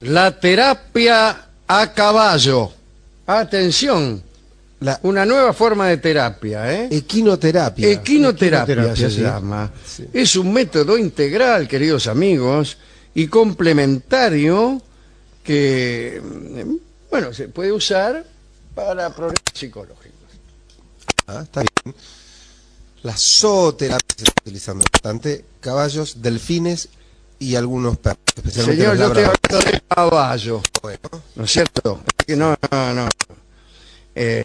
La terapia a caballo. Atención, una nueva forma de terapia, ¿eh? Equinoterapia. Equinoterapia se sí. llama. Sí. Es un método integral, queridos amigos, y complementario que, bueno, se puede usar para problemas psicológicos. Ah, está bien. La zooterapia se está utilizando bastante. Caballos, delfines y algunos perros, especialmente Señor, los yo estoy labradores. hablando de caballo, Bueno, ¿no es cierto? Es que no. Eh,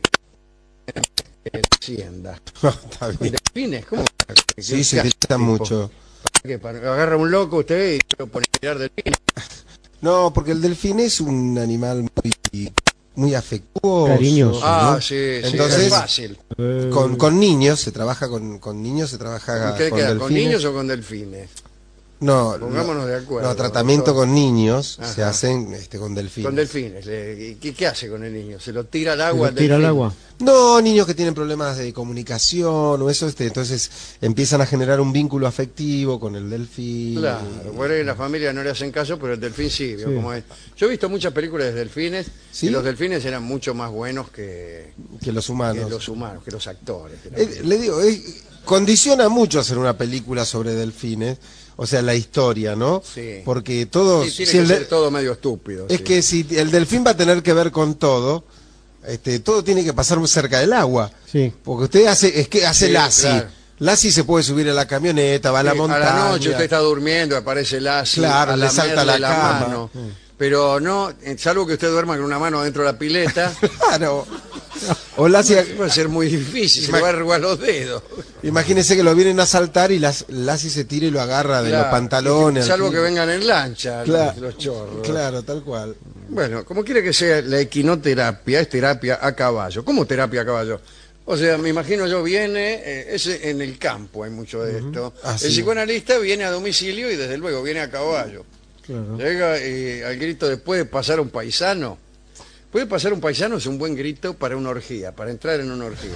Hacienda. está bien. ¿Delfines? ¿Cómo? Sí, se utiliza mucho. ¿Qué? Agarra un loco usted y lo pone a mirar delfines. No, porque el delfín es un animal muy afectuoso. Cariñoso. Ah, sí, Entonces, es fácil. Con niños, se trabaja con niños, se trabaja ¿Qué con queda? delfines. ¿Con niños o con delfines? No, Pongámonos de acuerdo. no, tratamiento doctor. con niños se Ajá. hacen con delfines. Con delfines. ¿Qué hace con el niño? ¿Se lo tira al agua? ¿Lo tira al delfín? agua? No, niños que tienen problemas de comunicación o eso, entonces empiezan a generar un vínculo afectivo con el delfín. Claro, por ahí la familia no le hacen caso, pero el delfín sí, ¿vio Sí. cómo es? Yo he visto muchas películas de delfines ¿Sí? y los delfines eran mucho más buenos que los humanos. los humanos, que los actores. Le digo, condiciona mucho hacer una película sobre delfines, o sea, la historia, ¿no? Sí. Porque todos... Sí, tiene que ser todo medio estúpido. Es sí. que si el delfín va a tener que ver con todo, todo tiene que pasar cerca del agua. Sí. Porque usted hace Sí, Lassie. claro. Lassie se puede subir a la camioneta, va a la Sí, montaña. a la noche usted está durmiendo, aparece Lassie, Claro, a le salta lamerle la cama. mano. Pero no, salvo que usted duerma con una mano dentro de la pileta, Claro. O Lassie, va a ser muy difícil, se le va a arrugar los dedos. imagínese que lo vienen a asaltar y Lassie se tira y lo agarra de los Claro, pantalones. salvo al que fin. vengan en lancha Claro, los chorros. Claro, tal cual. Bueno, como quiera que sea, la equinoterapia es terapia a caballo. ¿Cómo terapia a caballo? O sea, me imagino yo viene, es en el campo, hay mucho de esto. Ah, El sí. psicoanalista viene a domicilio y desde luego viene a caballo. Claro. Llega y al grito de ¿puede pasar un paisano? ¿Puede pasar un paisano? Es un buen grito para una orgía, para entrar en una orgía.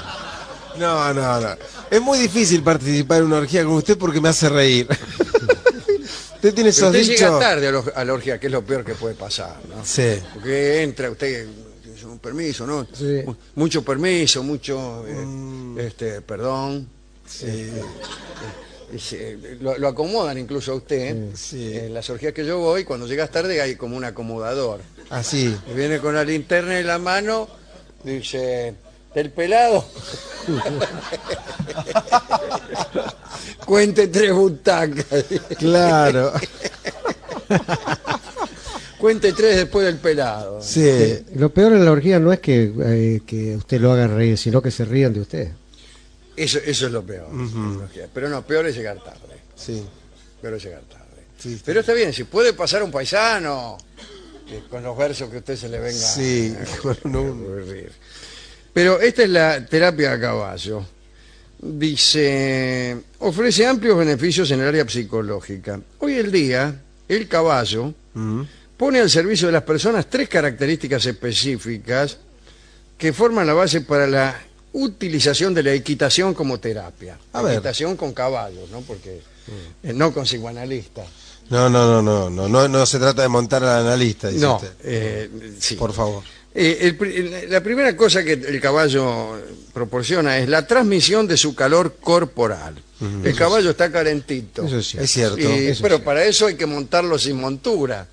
No. Es muy difícil participar en una orgía con usted porque me hace reír. Usted tiene Pero esos usted llega dichos. tarde a la orgía, que es lo peor que puede pasar, ¿no? Sí. Porque entra usted, un permiso, ¿no? Sí. Mucho permiso, mucho, perdón. Sí. Lo acomodan incluso a usted. Sí. En las orgías que yo voy, cuando llegas tarde hay como un acomodador. Así. Y viene con la linterna en la mano, dice, ¿el pelado? Cuente 3 butacas. Claro. Cuente 3 después del pelado. Sí. Lo peor en la orgía no es que usted lo haga reír, sino que se rían de usted. Eso es lo peor. Pero no, peor es llegar tarde. Sí. Peor es llegar tarde. Sí. Pero está bien, si puede pasar un paisano, con los versos que a usted se le venga Sí. a ocurrir. Pero esta es la terapia a caballo. Dice, ofrece amplios beneficios en el área psicológica. Hoy en día, el caballo pone al servicio de las personas 3 características específicas que forman la base para la utilización de la equitación como terapia. A ver. Equitación con caballos, ¿no? Porque no con psicoanalistas. No se trata de montar al analista, dice No, usted. sí. Por favor. La primera cosa que el caballo proporciona es la transmisión de su calor corporal. El caballo está calentito. Eso es cierto. Es cierto. Pero para eso hay que montarlo sin montura.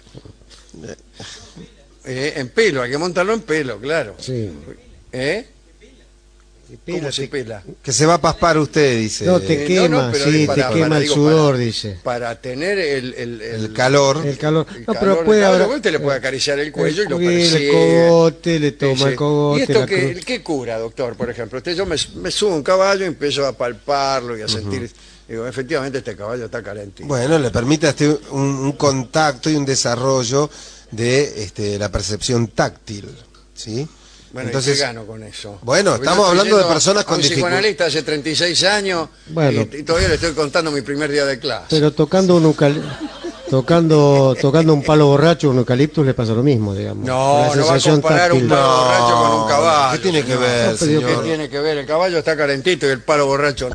En pelo, hay que montarlo en pelo, claro. Sí. ¿Eh? ¿Cómo se pela? Que se va a paspar usted, dice. No, te quema, pero sí, para- te quema el digo, sudor, dice. Para tener El calor. El calor. el No, calor pero del puede caballo, haber... usted le puede acariciar el cuello y lo el persigue. cogote, le toma Sí. el cogote. ¿Y esto la qué, cruz. qué cura, doctor? Por ejemplo, yo me subo a un caballo y empiezo a palparlo y a sentir... Digo, efectivamente este caballo está calentito. Bueno, le permite a usted un contacto y un desarrollo de la percepción táctil, ¿sí? Bueno, Entonces, ¿y qué gano con eso? Bueno, Porque estamos yo estoy hablando de yendo personas a con un dificultades. psicoanalista hace 36 años Bueno. y todavía le estoy contando mi primer día de clase. Pero tocando tocando un palo borracho, un eucaliptus, le pasa lo mismo, digamos. No, Con la no va a sensación comparar un táctil. palo borracho con un caballo. ¿Qué tiene que señor. ver, No, pero ¿Qué señor? tiene que ver? El caballo está calentito y el palo borracho no.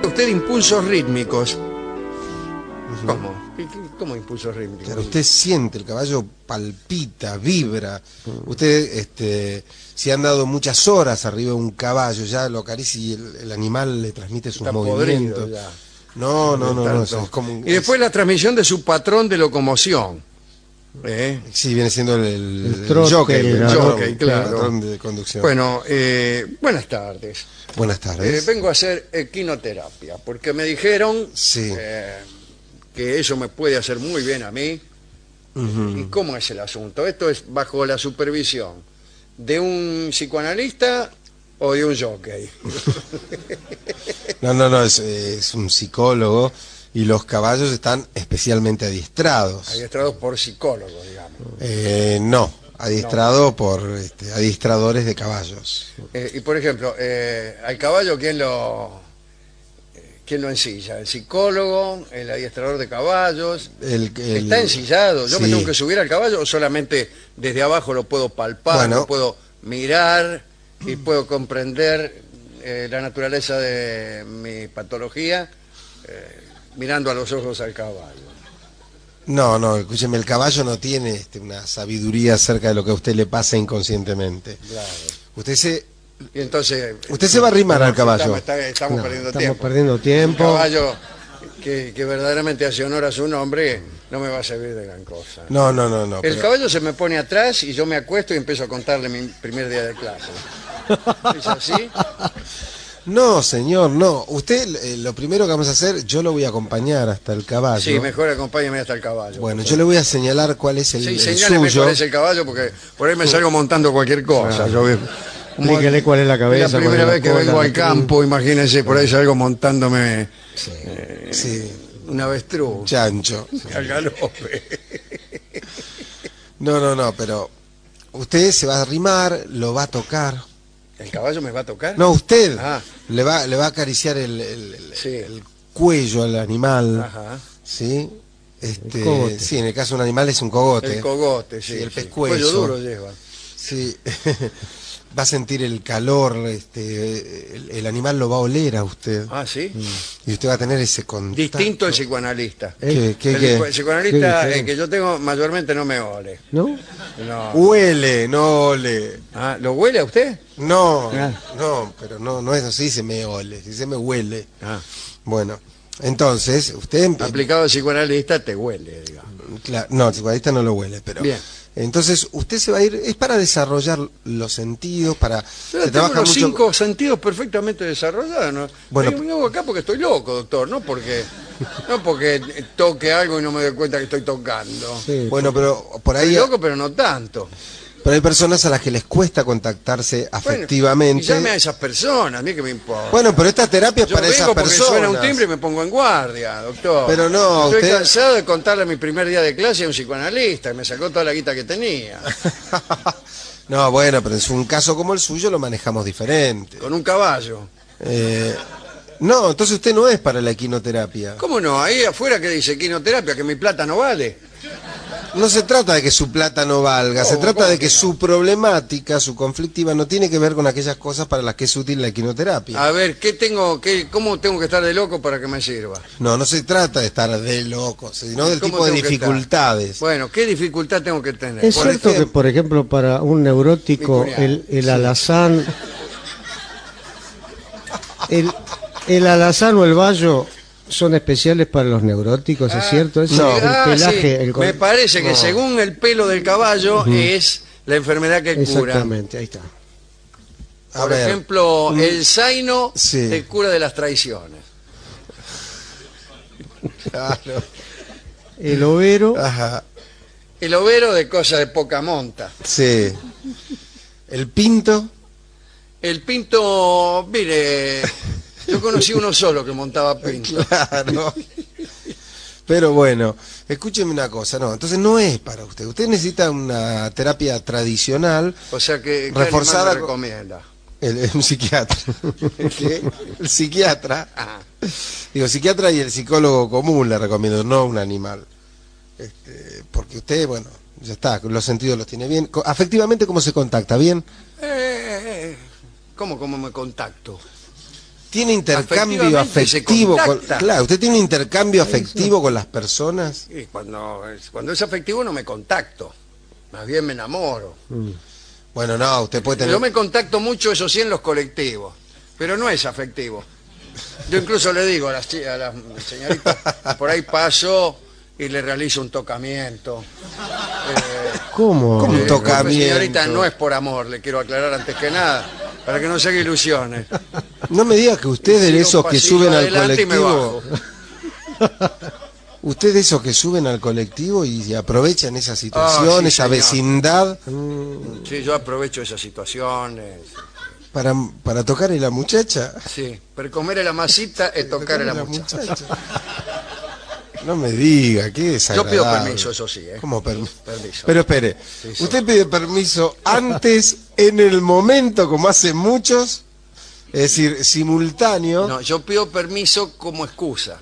usted impulsos rítmicos. ¿Cómo? ¿Cómo impulsos rítmicos? Claro, usted siente, el caballo palpita, vibra. Usted, si ha andado muchas horas arriba de un caballo, ya lo acaricia y el animal le transmite sus Está movimientos. podrido ya. No, Tanto. es como Y después la transmisión de su patrón de locomoción. sí, viene siendo el trote, jockey, el jockey, claro. patrón de conducción. Bueno, buenas tardes. Buenas tardes. Vengo a hacer equinoterapia, porque me dijeron Sí. que eso me puede hacer muy bien a mí. ¿Y cómo es el asunto? ¿Esto es bajo la supervisión de un psicoanalista o de un jockey? No, es un psicólogo y los caballos están especialmente adiestrados. Adiestrados por psicólogos, digamos. No, adiestrado por adiestradores de caballos. Y por ejemplo, al caballo, ¿quién lo ensilla? ¿El psicólogo? ¿El adiestrador de caballos? ¿Está ensillado? ¿Yo me Sí. tengo que subir al caballo o solamente desde abajo lo puedo palpar, Bueno. lo puedo mirar y puedo comprender la naturaleza de mi patología mirando a los ojos al caballo? No, escúcheme, el caballo no tiene una sabiduría acerca de lo que a usted le pasa inconscientemente. Claro. Usted Y entonces... se va a arrimar al caballo. Estamos No, perdiendo estamos tiempo. perdiendo Un tiempo. caballo que verdaderamente hace honor a su nombre no me va a servir de gran cosa. No. El pero- caballo se me pone atrás y yo me acuesto y empiezo a contarle mi primer día de clase. ¿Es así? No, señor, no. Usted, lo primero que vamos a hacer, yo lo voy a acompañar hasta el caballo. Sí, mejor acompáñame hasta el caballo. Bueno, yo le voy a señalar cuál es Sí, el señáleme suyo. cuál es el caballo porque por ahí me salgo montando cualquier cosa. Yo veo- Explíquele cuál es la cabeza. Es la cuál primera es la vez que cola, vengo la al cruz. campo, imagínense, por ahí salgo montándome Sí, un avestruz chancho. al galope. No, pero usted se va a arrimar, lo va a tocar. ¿El caballo me va a tocar? No, usted Ah. le va a acariciar Sí. el cuello al animal, Ajá. ¿sí? cogote. Sí, en el caso de un animal es un cogote. El cogote, sí. Sí, el sí. pescuezo. Cuello duro lleva. Sí. Va a sentir el calor, el animal lo va a oler a usted. Ah, ¿sí? Y usted va a tener ese contacto. Distinto al psicoanalista. ¿Qué? El psicoanalista ¿Qué diferencia? que yo tengo mayormente no me ole. ¿No? No. Huele, no ole. Ah, ¿lo huele a usted? No, Ah. pero no es así, se me ole, se me huele. Ah. Bueno, entonces, usted... Aplicado al psicoanalista te huele, digamos. No, el psicoanalista no lo huele, pero... Bien. Entonces, usted se va a ir, es para desarrollar los sentidos, Yo se tengo trabaja los mucho... 5 sentidos perfectamente desarrollados. ¿No? Bueno, vengo acá porque estoy loco, doctor, no porque toque algo y no me doy cuenta que estoy tocando. Sí. Bueno, pero por ahí... Estoy loco, pero no tanto. Pero hay personas a las que les cuesta contactarse afectivamente. Bueno, y llame a esas personas, a mí que me importa. Bueno, pero esta terapia es Yo para vengo esas porque personas. suena un timbre y me pongo en guardia, doctor. Pero no, Estoy usted- cansado de contarle mi primer día de clase a un psicoanalista y me sacó toda la guita que tenía. No, bueno, pero en un caso como el suyo lo manejamos diferente. Con un caballo. No, entonces usted no es para la equinoterapia. ¿Cómo no? Ahí afuera que dice quinoterapia, que mi plata no vale. No se trata de que su plata no valga, se trata ¿Cómo de que que no? su problemática, su conflictiva, no tiene que ver con aquellas cosas para las que es útil la equinoterapia. A ver, ¿cómo tengo que estar de loco para que me sirva? No se trata de estar de loco, sino del ¿Cómo tipo de tengo que estar? dificultades. Bueno, ¿qué dificultad tengo que tener? Es Por cierto ejemplo- que, por ejemplo, para un neurótico, Mi cuñado. el alazán, el alazán o el bayo son especiales para los neuróticos, ¿es cierto? Eso, no. el pelaje, sí. el Me parece que según el pelo del caballo es la enfermedad que cura. Exactamente, ahí está. A Por ver, ejemplo, el zaino Sí. te cura de las traiciones. claro. El overo, Ajá, El overo de cosas de poca monta. sí. El pinto, El pinto, mire, yo conocí uno solo que montaba pinto. claro. Pero bueno, escúcheme una cosa, no, entonces no es para usted. Usted necesita una terapia tradicional, O sea que, ¿qué Reforzada animal me con- recomienda? un psiquiatra. ¿Qué? El psiquiatra. Ah, Digo, psiquiatra y el psicólogo común le recomiendo, no un animal. Porque usted, bueno, ya está, los sentidos los tiene bien. Afectivamente, ¿cómo se contacta? ¿Bien? ¿Cómo me contacto? tiene intercambio Afectivamente se afectivo con, contacta. claro, usted tiene un intercambio afectivo con las personas. Y cuando es afectivo no me contacto, más bien me enamoro. Bueno, no, usted puede tener... Yo me contacto mucho, eso sí, en los colectivos, pero no es afectivo. Yo incluso le digo a las señoritas, por ahí paso y le realizo un tocamiento. ¿Cómo? ¿Cómo un tocamiento? Señorita, no es por amor, le quiero aclarar antes que nada, para que no se haga ilusiones. No me diga que usted de Sigo esos un que pasillo suben al adelante y me colectivo... bajo. Usted de esos que suben al colectivo y aprovechan esa situación, sí, esa señor. vecindad, Sí, yo aprovecho esas situaciones. para tocar a la muchacha. Sí, pero comer la masita es tocar a la muchacha. No me diga, qué Yo desagradable. pido permiso, eso sí, ¿eh? ¿Cómo permiso? Permiso. Pero espere, Sí, sí. usted pide permiso antes, en el momento, como hacen muchos, es decir, simultáneo. No, yo pido permiso como excusa.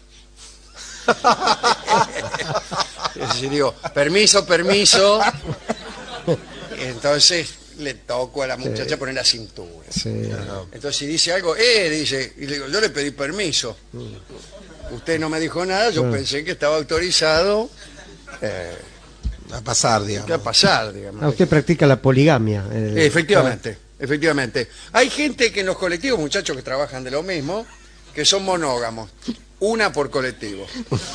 Es decir, digo, permiso, permiso. Entonces le toco a la muchacha poner la cintura. Sí. Entonces si dice algo, dice, y le digo, yo le pedí permiso. Usted no me dijo nada, yo pensé que estaba autorizado A pasar, digamos. a pasar, digamos. Usted practica la poligamia. Efectivamente, efectivamente. Hay gente que en los colectivos, muchachos que trabajan de lo mismo, que son monógamos. Una por colectivo.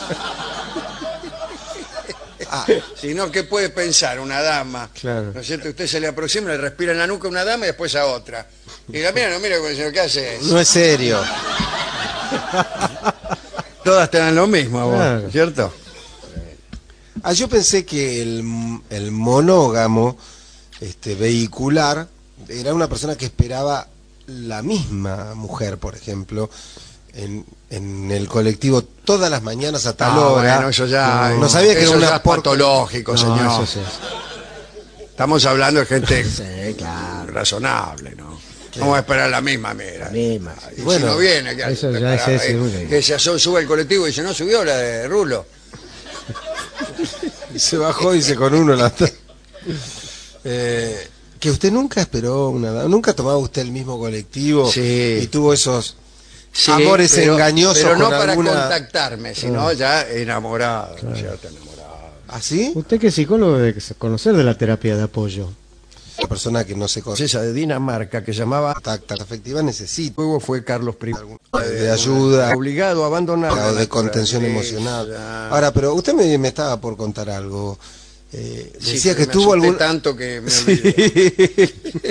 Sino, ¿qué puede pensar una dama? Claro. ¿No es cierto? Usted se le aproxima, le respira en la nuca a una dama y después a otra. Y la mira, no mira, señor, ¿qué hace? No es serio. Todas te dan lo mismo, vos, Claro. ¿cierto? Yo pensé que el monógamo vehicular era una persona que esperaba la misma mujer, por ejemplo, en el colectivo todas las mañanas a tal hora. Bueno, eso ya, No sabía que eso era una ya es patológico, No, señor. eso sí. Estamos hablando de gente Sí, claro. razonable, ¿no? Vamos a esperar la misma, mira. La misma. Y Bueno, si no viene, que eso ya es ese, que se sube al colectivo y dice, no subió la de Rulo. Y se bajó y se con uno la... que usted nunca esperó nunca tomaba usted el mismo colectivo Sí. y tuvo esos Sí, amores engañosos pero no con para alguna... contactarme, sino ya enamorado, ¿no es cierto? Enamorado. ¿Así? Usted que es psicólogo debe conocer de la terapia de apoyo. La persona que no se Esa de Dinamarca que llamaba contacta afectiva necesita luego fue Carlos I. de ayuda Obligado a abandonar o de contención emocional. Ahora, pero usted me estaba por contar algo. Decía que tuvo algún... tanto que me olvidé.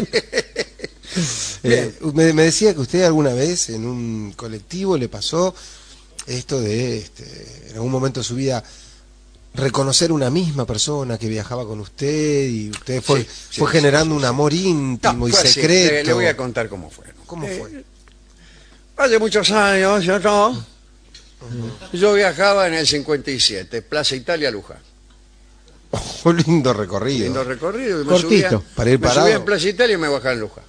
me decía que usted alguna vez en un colectivo le pasó esto de, en algún momento de su vida, reconocer una misma persona que viajaba con usted y usted fue, Sí, fue sí, generando un amor íntimo y Fue así, secreto. le voy a contar cómo fue. ¿Cómo fue? Hace muchos años, ¿cierto? Yo viajaba en el 57, Plaza Italia, Luján. Un lindo recorrido. Lindo recorrido. Y me Cortito. subía, Para ir me parado. subía en Plaza Italia y me bajaba en Luján.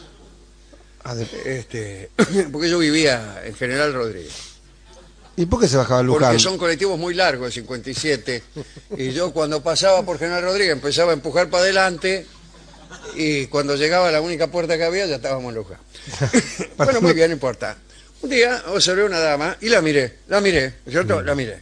Porque yo vivía en General Rodríguez. ¿Y por qué se bajaba en Luján? Porque son colectivos muy largos, el 57. Y yo cuando pasaba por General Rodríguez empezaba a empujar para adelante y cuando llegaba a la única puerta que había ya estábamos en Luján. Bueno, muy bien, no importa. Un día observé una dama y la miré, ¿cierto? La miré.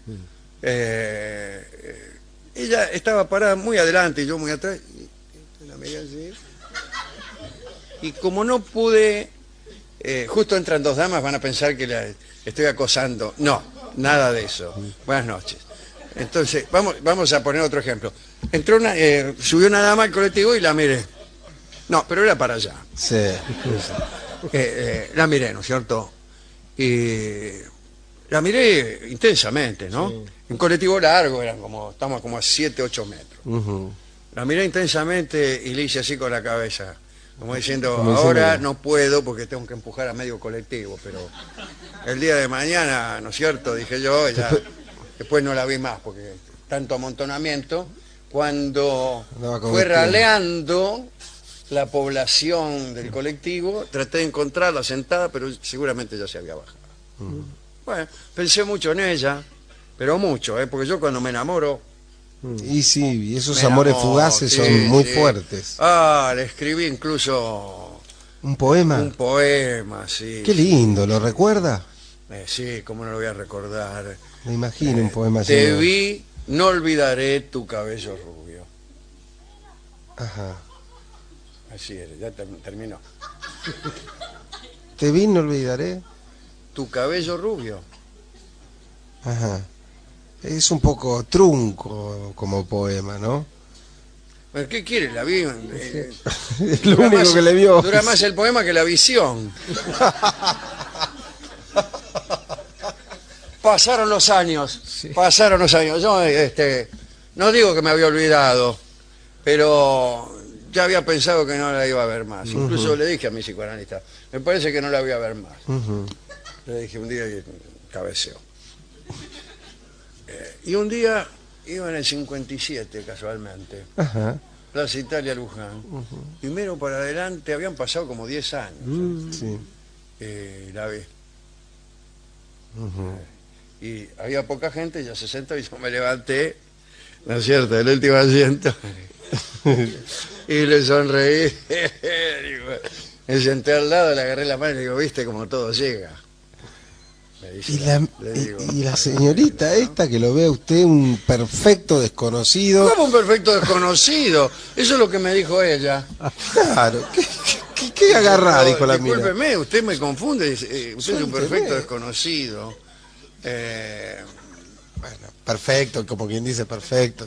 Ella estaba parada muy adelante y yo muy atrás. Y la miré así. Y como no pude, justo entran dos damas, van a pensar que la estoy acosando. No, nada de eso. Buenas noches. Entonces, vamos a poner otro ejemplo. Entró subió una dama al colectivo y la miré. No, pero era para allá. Sí. La miré, ¿no es cierto? Y la miré intensamente, ¿no? Sí. Un colectivo largo, estamos como a 7, 8 metros. Ujú. La miré intensamente y le hice así con la cabeza, como diciendo, ahora no puedo porque tengo que empujar a medio colectivo, pero el día de mañana, ¿no es cierto? Dije yo, ya, después no la vi más porque tanto amontonamiento. Cuando fue raleando la población del colectivo, traté de encontrarla sentada, pero seguramente ya se había bajado. Bueno, pensé mucho en ella, pero mucho, porque yo cuando me enamoro... Y sí, y esos amores fugaces son muy fuertes. Le escribí incluso ¿Un poema? Un poema, sí. Qué lindo, ¿lo recuerda? Sí, cómo no lo voy a recordar. Me imagino un poema así. Te vi, no olvidaré tu cabello rubio. Ajá. Así es, ya terminó. Te vi, no olvidaré. Tu cabello rubio. Ajá. Es un poco trunco como poema, ¿no? Bueno, ¿qué quiere? La vi. Es lo único que le vio. Dura más el poema que la visión. Pasaron los años. Sí. Pasaron los años. Yo, no digo que me había olvidado, pero ya había pensado que no la iba a ver más. Incluso le dije a mi psicoanalista, me parece que no la voy a ver más. Le dije un día y cabeceo. Y un día iba en el 57 casualmente, Ajá. Plaza Italia, Luján, y miro para adelante, habían pasado como 10 años, Sí. la vi. Y había poca gente, ya se sentó y yo me levanté, ¿no es cierto?, del último asiento, y le sonreí, me senté al lado, le agarré la mano y le digo, viste como todo llega. Me dice, Y la señorita esta que lo ve a usted un perfecto desconocido. ¿Cómo un perfecto desconocido? Eso es lo que me dijo ella. Claro, ¿qué agarrá? No, Dijo la mina. discúlpeme, usted me confunde, usted es un perfecto Suélteme. desconocido. Bueno, perfecto, como quien dice perfecto.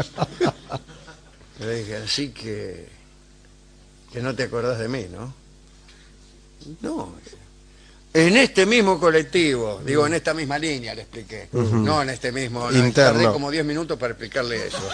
Le dije, así que no te acordás de mí, ¿no? No. En este mismo colectivo, digo, en esta misma línea, le expliqué. No en este mismo, no, Interno. tardé como 10 minutos para explicarle eso.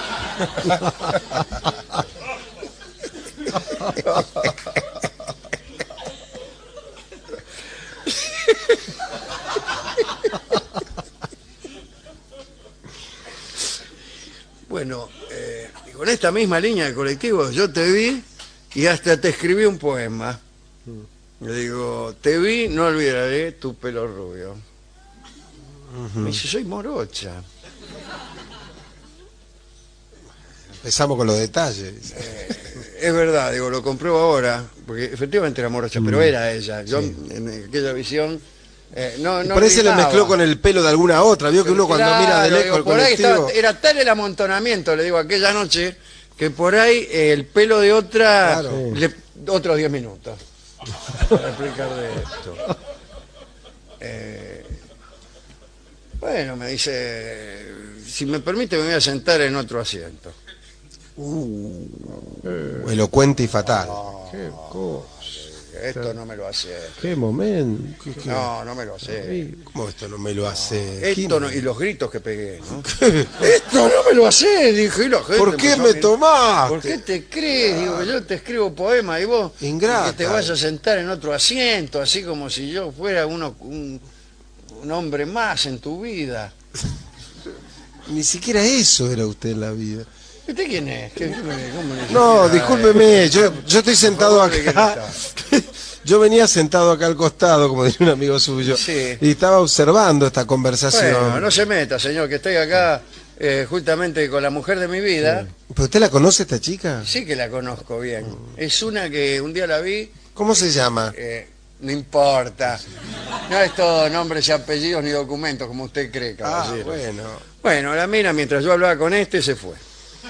Bueno, digo, en esta misma línea de colectivo yo te vi y hasta te escribí un poema. Le digo, te vi, no olvidaré tu pelo rubio. Me dice, soy morocha. Empezamos con los detalles. Es verdad, digo, lo compruebo ahora, porque efectivamente era morocha, pero era ella. Yo en aquella visión no Por ahí se le gritaba. mezcló con el pelo de alguna otra. Vio que uno cuando mira de Claro, lejos digo, el por ahí colectivo. era tal el amontonamiento, le digo, aquella noche, que por ahí el pelo de otra, Claro. otros 10 minutos para explicar de esto. Bueno, me dice, si me permite me voy a sentar en otro asiento. Elocuente y fatal. Qué cosa, Esto no me lo hace. qué momento. No, no me lo hace. ¿Cómo esto no me lo hace? Esto no, y los gritos que pegué, ¿no? Esto no me lo hace, dije, y la gente ¿Por qué empezó a me mirar. tomaste? ¿Por qué te crees? Digo, que yo te escribo poema y vos Ingrata. que te vas a sentar en otro asiento, así como si yo fuera un hombre más en tu vida. Ni siquiera eso era usted en la vida. ¿Usted quién es? ¿Cómo le No, dice? discúlpeme, yo estoy sentado favor, ¿de quién acá. Yo venía sentado acá al costado, como diría un amigo suyo, Sí. y estaba observando esta conversación. Bueno, no se meta, señor, que estoy acá justamente con la mujer de mi vida. ¿Pero usted la conoce esta chica? Sí que la conozco bien. Es una que un día la vi, ¿Cómo se llama? no importa. No es todo nombres y apellidos ni documentos, como usted cree, caballero. Bueno. Bueno, la mina, mientras yo hablaba con este, se fue.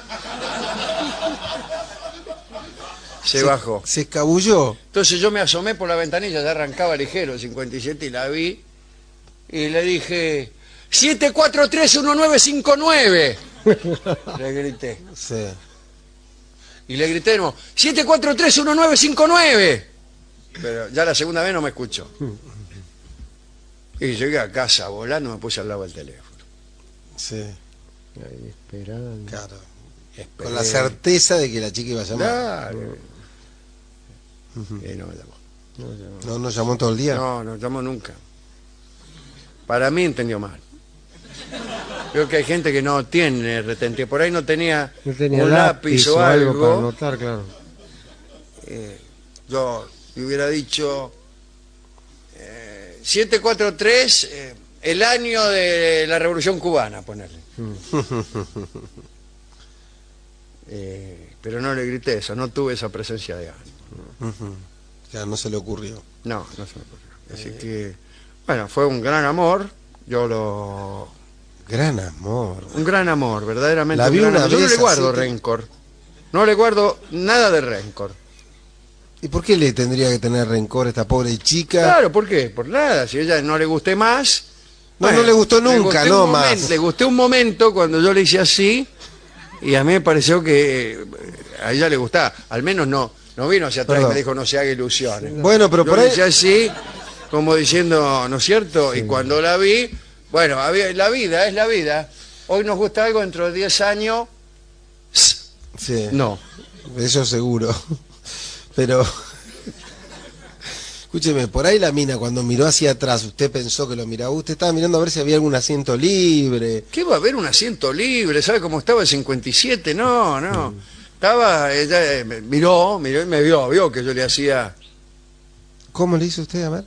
Se bajó. Se escabulló. Entonces yo me asomé por la ventanilla, ya arrancaba ligero el 57 y la vi. Y le dije, 7431959. Le grité. Sí. Y le grité de nuevo, 7431959. Pero ya la segunda vez no me escuchó. Y llegué a casa volando, me puse al lado del teléfono. Sí, Ahí esperando. claro. Esperé. Con la certeza de que la chica iba a llamar. Claro. Y no me llamó. No nos llamó todo el día. No, no llamó nunca. Para mí entendió mal. Creo que hay gente que no tiene retentiva. Por ahí no tenía, No tenía un lápiz o para algo. anotar, claro. Yo le hubiera dicho 743, el año de la Revolución Cubana, ponerle. Pero no le grité eso, no tuve esa presencia de ánimo. Ya no se le ocurrió. No, no se me ocurrió. Así que, bueno, fue un gran amor. Gran amor. Un gran amor, verdaderamente. La vi un gran una amor. Yo no vez le guardo así que- rencor. No le guardo nada de rencor. ¿Y por qué le tendría que tener rencor a esta pobre chica? Claro, ¿por qué? Por nada. Si a ella no le gusté más. No, no le gustó nunca, gusté no un más. momento, le gusté un momento cuando yo le hice así. Y a mí me pareció que a ella le gustaba. Al menos no vino hacia atrás y Perdón. me dijo no se haga ilusiones. Bueno, pero Yo por le ahí... hice así, como diciendo, ¿no es cierto? Y cuando la vi, bueno, la vida es la vida. Hoy nos gusta algo, dentro de 10 años, Sí, no. eso seguro. Pero... Escúcheme, por ahí la mina cuando miró hacia atrás, usted pensó que lo miraba, usted estaba mirando a ver si había algún asiento libre. ¿Qué va a haber un asiento libre? ¿Sabe cómo estaba el 57? No. Estaba, ella miró y me vio que yo le hacía... ¿Cómo le hizo usted, a ver?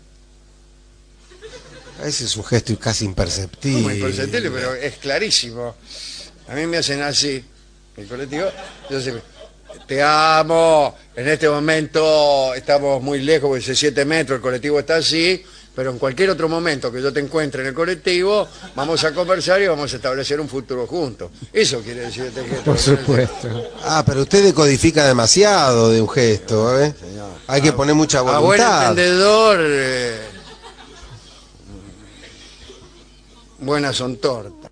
Ese es un gesto casi imperceptible. Muy imperceptible, pero es clarísimo. A mí me hacen así, el colectivo, yo sé, te amo, en este momento estamos muy lejos, porque es 7 metros, el colectivo está así, pero en cualquier otro momento que yo te encuentre en el colectivo, vamos a conversar y vamos a establecer un futuro juntos. Eso quiere decir este gesto. Por supuesto. Ah, pero usted decodifica demasiado de un gesto, ¿eh? Hay que poner mucha A buen voluntad. entendedor, buenas son tortas.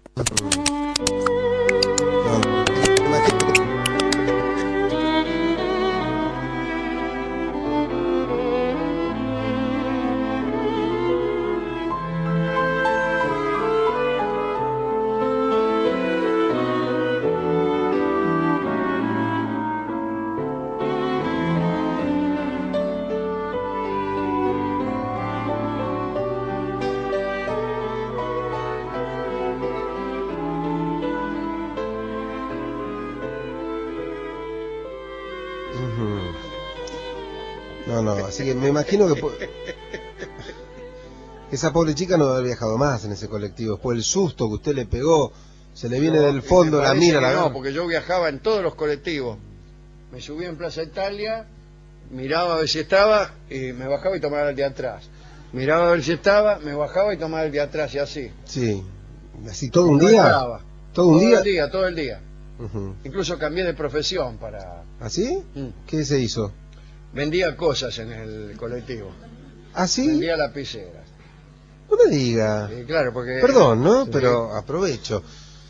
No, así que me imagino que esa pobre chica no debe haber viajado más en ese colectivo. Después el susto que usted le pegó, se le viene del fondo, Me la parece mira, que la no, ve. porque yo viajaba en todos los colectivos. Me subía en Plaza Italia, miraba a ver si estaba y me bajaba y tomaba el de atrás. Miraba a ver si estaba, me bajaba y tomaba el de atrás y así. Sí, así todo un No día. estaba. ¿Todo un día? Todo el día. Ujú. Incluso cambié de profesión para... ¿Así? Mm. ¿Qué se hizo? Vendía cosas en el colectivo. ¿Así? Vendía lapiceras. No me diga. Claro, porque... Perdón, ¿no? Sí. Pero aprovecho.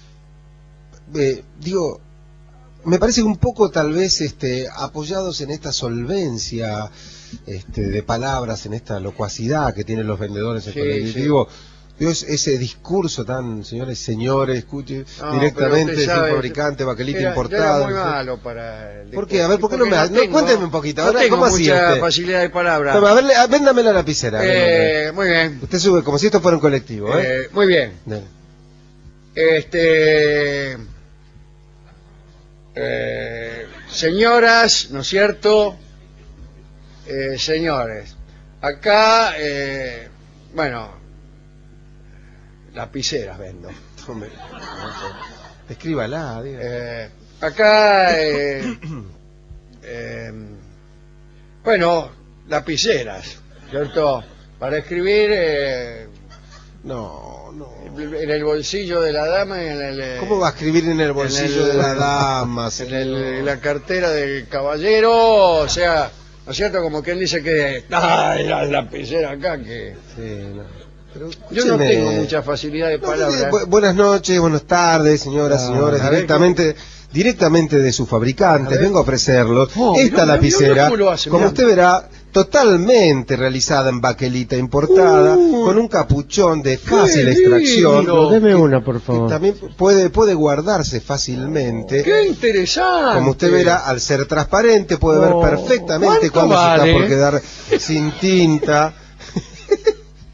Digo, me parece que un poco tal vez apoyados en esta solvencia de palabras, en esta locuacidad que tienen los vendedores en Sí, colectivo. Digo, ese discurso tan, señores, escuche, No, directamente pero de usted sabe, fabricante, baquelita Yo importada. era muy malo para el ¿Por qué? A ver, ¿por qué no me porque no, cuénteme un poquito. No Ahora, tengo ¿cómo así mucha usted? facilidad de palabra. Toma, a ver, véndame la lapicera. véndame. Muy bien. Usted sube como si esto fuera un colectivo, ¿eh? Muy bien. Dale. Señoras, ¿no es cierto? Señores, acá, bueno, lapiceras vendo. Hombre, escríbala, diga. Acá, bueno, lapiceras, ¿cierto? Para escribir No. en el bolsillo de la dama y en el... ¿Cómo va a escribir en el bolsillo de la dama, en señor? en la cartera del caballero, o sea, ¿no es cierto? Como quien dice que... ¡Ay, la lapicera acá! Que Sí, no. Pero, yo no escúcheme. tengo mucha facilidad de No, palabra. buenas noches, buenas tardes, señoras, Ah, señores. a ver, Directamente de sus fabricantes, A ver. vengo a ofrecerlos Oh, esta mirá, lapicera, ¿cómo lo hace? como Mirá. usted verá, totalmente realizada en baquelita importada, con un capuchón de fácil extracción. lindo. Deme una, por Que favor. también puede guardarse fácilmente. ¡Qué interesante! Como usted verá, al ser transparente puede ver Oh, perfectamente ¿cuánto cuándo se vale? está por quedar sin tinta.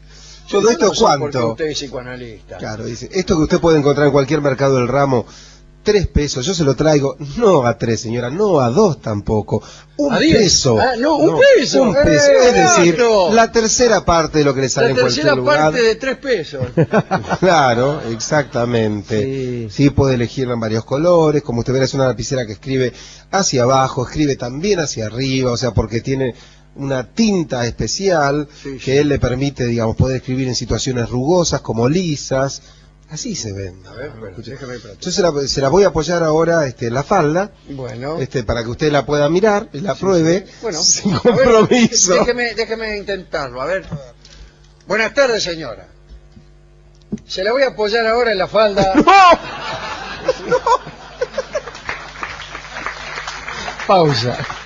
¿Todo esto No sé por qué cuánto? usted es psicoanalista. Claro, dice, esto que usted puede encontrar en cualquier mercado del ramo 3 pesos, yo se lo traigo, no a 3, señora, no a 2 tampoco, un ¿A 10? peso. No, un peso. Un peso, es decir, barato. la tercera parte de lo que le sale La en cualquier tercera lugar. parte de 3 pesos. Claro, exactamente. Sí, puede elegirla en varios colores, como usted verá es una lapicera que escribe hacia abajo, escribe también hacia arriba, o sea, porque tiene una tinta especial que le permite, digamos, poder escribir en situaciones rugosas como lisas. Así se ven. A ver, bueno, déjame Yo se la voy a apoyar ahora en la falda, bueno, para que usted la pueda mirar y la pruebe bueno, sin a ver, compromiso. déjeme intentarlo, a ver. Buenas tardes, señora. Se la voy a apoyar ahora en la falda. Pausa.